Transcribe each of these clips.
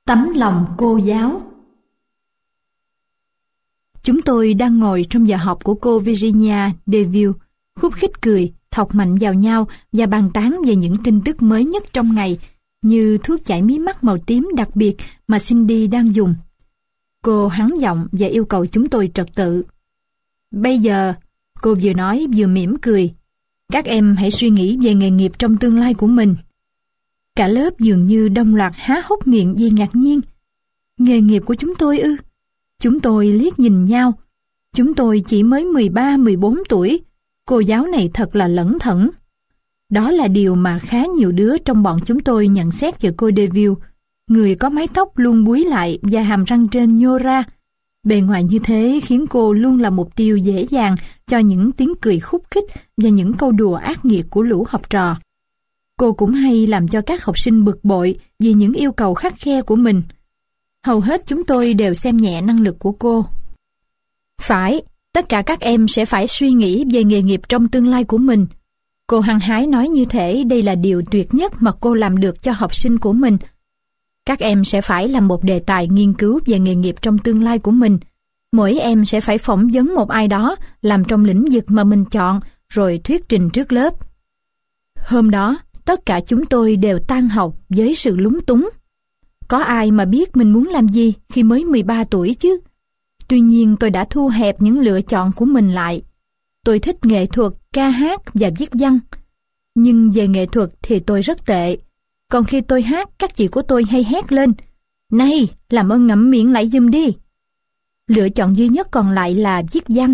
Tấm lòng cô giáo. Chúng tôi đang ngồi trong giờ học của cô Virginia DeVille, khúc khích cười, thọc mạnh vào nhau và bàn tán về những tin tức mới nhất trong ngày, như thuốc giải mí mắt màu tím đặc biệt mà Cindy đang dùng. Cô hắn giọng và yêu cầu chúng tôi trật tự. Bây giờ, cô vừa nói vừa mỉm cười, các em hãy suy nghĩ về nghề nghiệp trong tương lai của mình. Cả lớp dường như đồng loạt há hốc miệng vì ngạc nhiên. Nghề nghiệp của chúng tôi ư? Chúng tôi liếc nhìn nhau. Chúng tôi chỉ mới 13-14 tuổi. Cô giáo này thật là lẩn thẩn. Đó là điều mà khá nhiều đứa trong bọn chúng tôi nhận xét về cô DeVille. Người có mái tóc luôn búi lại và hàm răng trên nhô ra. Bề ngoài như thế khiến cô luôn là mục tiêu dễ dàng cho những tiếng cười khúc khích và những câu đùa ác nghiệt của lũ học trò. Cô cũng hay làm cho các học sinh bực bội vì những yêu cầu khắt khe của mình. Hầu hết chúng tôi đều xem nhẹ năng lực của cô. Phải, tất cả các em sẽ phải suy nghĩ về nghề nghiệp trong tương lai của mình. Cô hăng hái nói như thể đây là điều tuyệt nhất mà cô làm được cho học sinh của mình. Các em sẽ phải làm một đề tài nghiên cứu về nghề nghiệp trong tương lai của mình. Mỗi em sẽ phải phỏng vấn một ai đó làm trong lĩnh vực mà mình chọn, rồi thuyết trình trước lớp. Hôm đó, tất cả chúng tôi đều tan học với sự lúng túng. Có ai mà biết mình muốn làm gì khi mới 13 tuổi chứ? Tuy nhiên tôi đã thu hẹp những lựa chọn của mình lại. Tôi thích nghệ thuật, ca hát và viết văn. Nhưng về nghệ thuật thì tôi rất tệ. Còn khi tôi hát, các chị của tôi hay hét lên: "Này, làm ơn ngậm miệng lại giùm đi." Lựa chọn duy nhất còn lại là viết văn.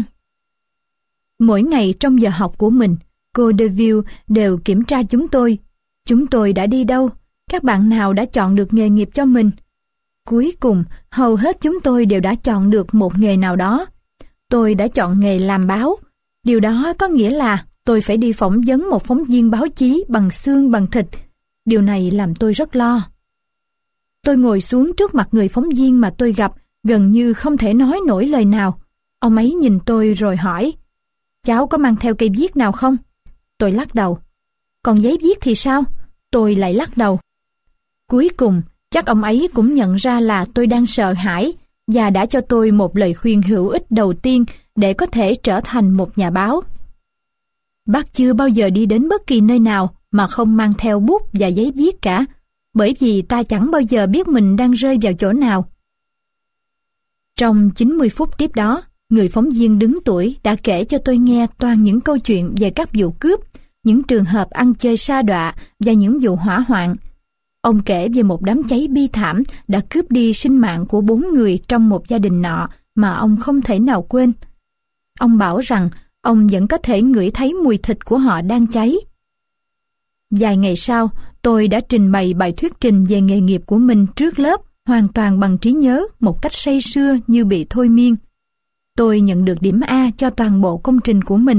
Mỗi ngày trong giờ học của mình, cô DeVille đều kiểm tra chúng tôi. Chúng tôi đã đi đâu? Các bạn nào đã chọn được nghề nghiệp cho mình? Cuối cùng, hầu hết chúng tôi đều đã chọn được một nghề nào đó. Tôi đã chọn nghề làm báo. Điều đó có nghĩa là tôi phải đi phỏng vấn một phóng viên báo chí bằng xương bằng thịt. Điều này làm tôi rất lo. Tôi ngồi xuống trước mặt người phóng viên mà tôi gặp, gần như không thể nói nổi lời nào. Ông ấy nhìn tôi rồi hỏi: "Cháu có mang theo cây viết nào không?" Tôi lắc đầu. "Còn giấy viết thì sao?" Tôi lại lắc đầu. Cuối cùng, chắc ông ấy cũng nhận ra là tôi đang sợ hãi và đã cho tôi một lời khuyên hữu ích đầu tiên để có thể trở thành một nhà báo. Bác chưa bao giờ đi đến bất kỳ nơi nào mà không mang theo bút và giấy viết cả, bởi vì ta chẳng bao giờ biết mình đang rơi vào chỗ nào. Trong 90 phút tiếp đó, người phóng viên đứng tuổi đã kể cho tôi nghe toàn những câu chuyện về các vụ cướp, những trường hợp ăn chơi sa đọa và những vụ hỏa hoạn. Ông kể về một đám cháy bi thảm đã cướp đi sinh mạng của 4 người trong một gia đình nọ mà ông không thể nào quên. Ông bảo rằng ông vẫn có thể ngửi thấy mùi thịt của họ đang cháy. Vài ngày sau, tôi đã trình bày bài thuyết trình về nghề nghiệp của mình trước lớp, hoàn toàn bằng trí nhớ, một cách say sưa như bị thôi miên. Tôi nhận được điểm A cho toàn bộ công trình của mình.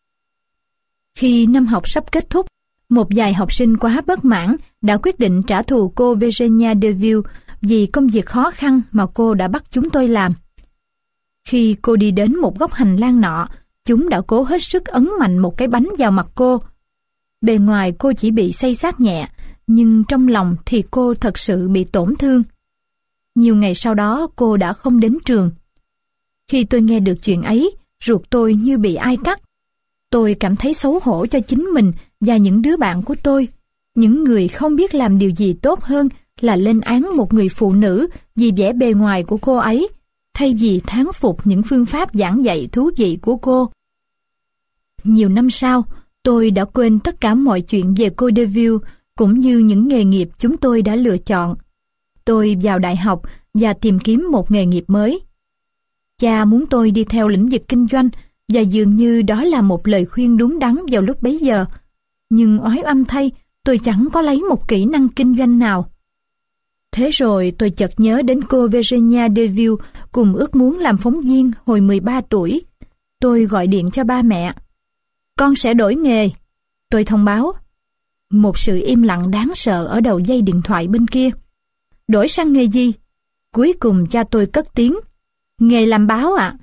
Khi năm học sắp kết thúc, một vài học sinh quá bất mãn đã quyết định trả thù cô Virginia DeVille vì công việc khó khăn mà cô đã bắt chúng tôi làm. Khi cô đi đến một góc hành lang nọ, chúng đã cố hết sức ấn mạnh một cái bánh vào mặt cô. Bề ngoài cô chỉ bị xây xát nhẹ, nhưng trong lòng thì cô thật sự bị tổn thương. Nhiều ngày sau đó cô đã không đến trường. Khi tôi nghe được chuyện ấy, ruột tôi như bị ai cắt. Tôi cảm thấy xấu hổ cho chính mình và những đứa bạn của tôi, những người không biết làm điều gì tốt hơn là lên án một người phụ nữ vì vẻ bề ngoài của cô ấy, thay vì thán phục những phương pháp giảng dạy thú vị của cô. Nhiều năm sau, tôi đã quên tất cả mọi chuyện về cô DeVille cũng như những nghề nghiệp chúng tôi đã lựa chọn. Tôi vào đại học và tìm kiếm một nghề nghiệp mới. Cha muốn tôi đi theo lĩnh vực kinh doanh và dường như đó là một lời khuyên đúng đắn vào lúc bấy giờ. Nhưng oái oăm thay, tôi chẳng có lấy một kỹ năng kinh doanh nào. Thế rồi tôi chợt nhớ đến cô Virginia DeVille cùng ước muốn làm phóng viên hồi 13 tuổi. Tôi gọi điện cho ba mẹ. "Con sẽ đổi nghề," tôi thông báo. Một sự im lặng đáng sợ ở đầu dây điện thoại bên kia. "Đổi sang nghề gì?" Cuối cùng cha tôi cất tiếng. "Nghề làm báo ạ."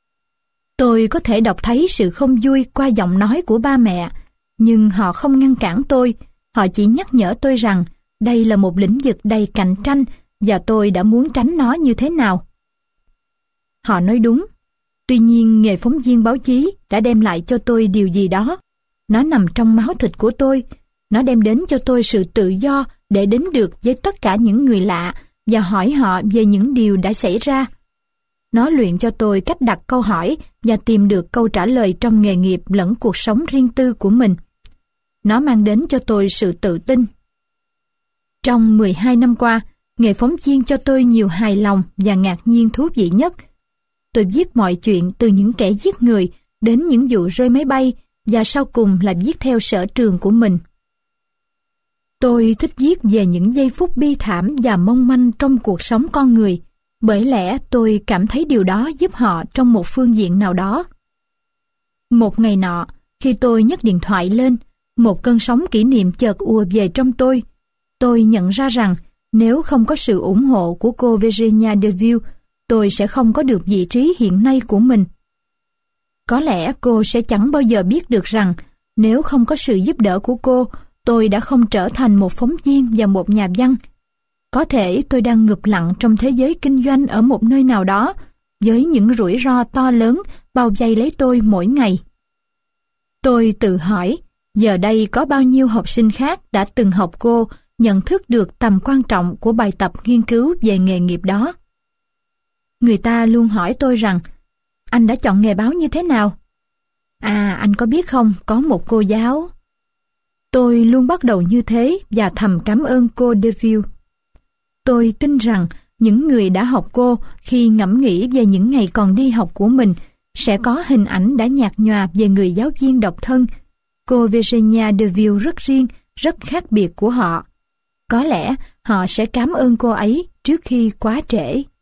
Tôi có thể đọc thấy sự không vui qua giọng nói của ba mẹ, nhưng họ không ngăn cản tôi. Họ chỉ nhắc nhở tôi rằng đây là một lĩnh vực đầy cạnh tranh và tôi đã muốn tránh nó như thế nào. Họ nói đúng. Tuy nhiên, nghề phóng viên báo chí đã đem lại cho tôi điều gì đó. Nó nằm trong máu thịt của tôi. Nó đem đến cho tôi sự tự do để đến được với tất cả những người lạ và hỏi họ về những điều đã xảy ra. Nó luyện cho tôi cách đặt câu hỏi và tìm được câu trả lời trong nghề nghiệp lẫn cuộc sống riêng tư của mình. Nó mang đến cho tôi sự tự tin. Trong 12 năm qua, nghề phóng viên cho tôi nhiều hài lòng và ngạc nhiên thú vị nhất. Tôi viết mọi chuyện từ những kẻ giết người đến những vụ rơi máy bay và sau cùng là viết theo sở trường của mình. Tôi thích viết về những giây phút bi thảm và mong manh trong cuộc sống con người, bởi lẽ tôi cảm thấy điều đó giúp họ trong một phương diện nào đó. Một ngày nọ, khi tôi nhấc điện thoại lên, một cơn sóng kỷ niệm chợt ùa về trong tôi. Tôi nhận ra rằng nếu không có sự ủng hộ của cô Virginia DeVille, tôi sẽ không có được vị trí hiện nay của mình. Có lẽ cô sẽ chẳng bao giờ biết được rằng nếu không có sự giúp đỡ của cô, tôi đã không trở thành một phóng viên và một nhà văn. Có thể tôi đang ngụp lặn trong thế giới kinh doanh ở một nơi nào đó, với những rủi ro to lớn bao vây lấy tôi mỗi ngày. Tôi tự hỏi, giờ đây có bao nhiêu học sinh khác đã từng học cô nhận thức được tầm quan trọng của bài tập nghiên cứu về nghề nghiệp đó. Người ta luôn hỏi tôi rằng, anh đã chọn nghề báo như thế nào? À, anh có biết không, có một cô giáo. Tôi luôn bắt đầu như thế và thầm cảm ơn cô DeVille. Tôi tin rằng những người đã học cô khi ngẫm nghĩ về những ngày còn đi học của mình sẽ có hình ảnh đã nhạt nhòa về người giáo viên độc thân. Cô Virginia DeVille rất riêng, rất khác biệt của họ. Có lẽ họ sẽ cảm ơn cô ấy trước khi quá trễ.